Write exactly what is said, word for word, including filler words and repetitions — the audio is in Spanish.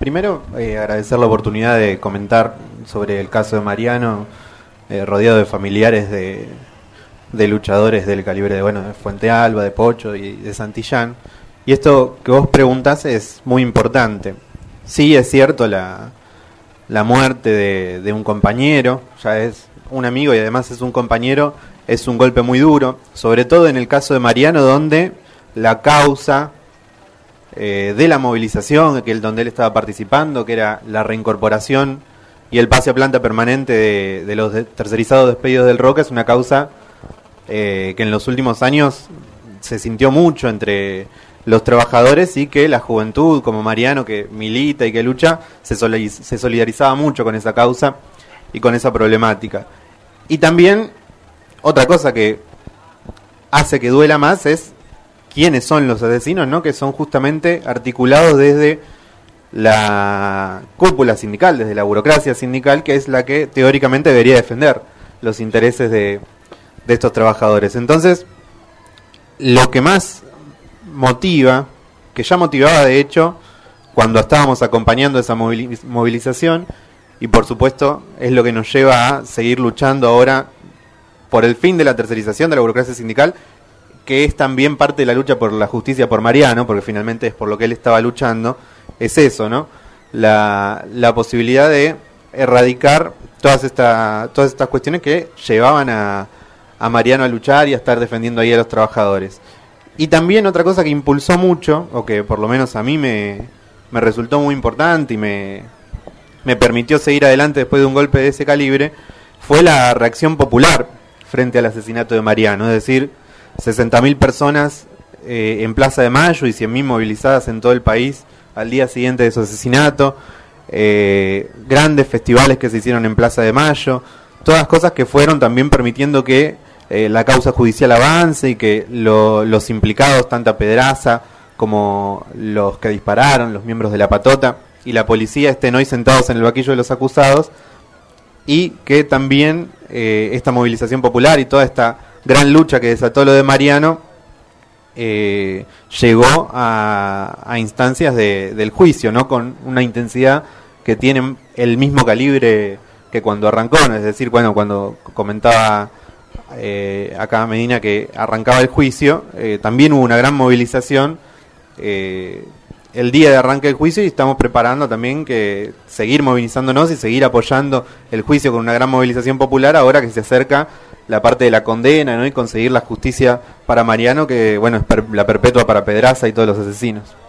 Primero, eh, agradecer la oportunidad de comentar sobre el caso de Mariano, eh, rodeado de familiares de, de luchadores del calibre de, bueno, de Fuente Alba, de Pocho y de Santillán. Y esto que vos preguntás es muy importante. Sí, es cierto, la, la muerte de, de un compañero, ya es un amigo y además es un compañero, es un golpe muy duro, sobre todo en el caso de Mariano, donde la causa eh, de la movilización, que el donde él estaba participando, que era la reincorporación y el pase a planta permanente de, de los de, tercerizados despedidos del Roca, es una causa eh, que en los últimos años se sintió mucho entre los trabajadores y que la juventud, como Mariano, que milita y que lucha, se, solidariz- se solidarizaba mucho con esa causa y con esa problemática. Y también otra cosa que hace que duela más es quiénes son los asesinos, ¿no? Que son justamente articulados desde la cúpula sindical, desde la burocracia sindical, que es la que teóricamente debería defender los intereses de, de estos trabajadores. Entonces, lo que más motiva, que ya motivaba de hecho cuando estábamos acompañando esa moviliz- movilización, y por supuesto es lo que nos lleva a seguir luchando ahora por el fin de la tercerización de la burocracia sindical, que es también parte de la lucha por la justicia por Mariano, porque finalmente es por lo que él estaba luchando, es eso, ¿no? La, la posibilidad de erradicar todas, esta, todas estas cuestiones que llevaban a, a Mariano a luchar y a estar defendiendo ahí a los trabajadores. Y también otra cosa que impulsó mucho, o que por lo menos a mí me, me resultó muy importante y me, me permitió seguir adelante después de un golpe de ese calibre, fue la reacción popular frente al asesinato de Mariano. Es decir, sesenta mil personas eh, en Plaza de Mayo y cien mil movilizadas en todo el país al día siguiente de su asesinato, eh, grandes festivales que se hicieron en Plaza de Mayo, todas cosas que fueron también permitiendo que eh, la causa judicial avance y que lo, los implicados, tanto Pedraza como los que dispararon, los miembros de la patota y la policía, estén hoy sentados en el banquillo de los acusados, y que también eh, esta movilización popular y toda esta gran lucha que desató lo de Mariano eh, llegó a, a instancias de, del juicio, ¿no? Con una intensidad que tiene el mismo calibre que cuando arrancó, ¿no? Es decir, bueno, cuando comentaba eh, acá Medina que arrancaba el juicio, eh, también hubo una gran movilización eh, el día de arranque del juicio, y estamos preparando también que seguir movilizándonos y seguir apoyando el juicio con una gran movilización popular ahora que se acerca la parte de la condena, ¿no? Y conseguir la justicia para Mariano, que bueno, es per- la perpetua para Pedraza y todos los asesinos.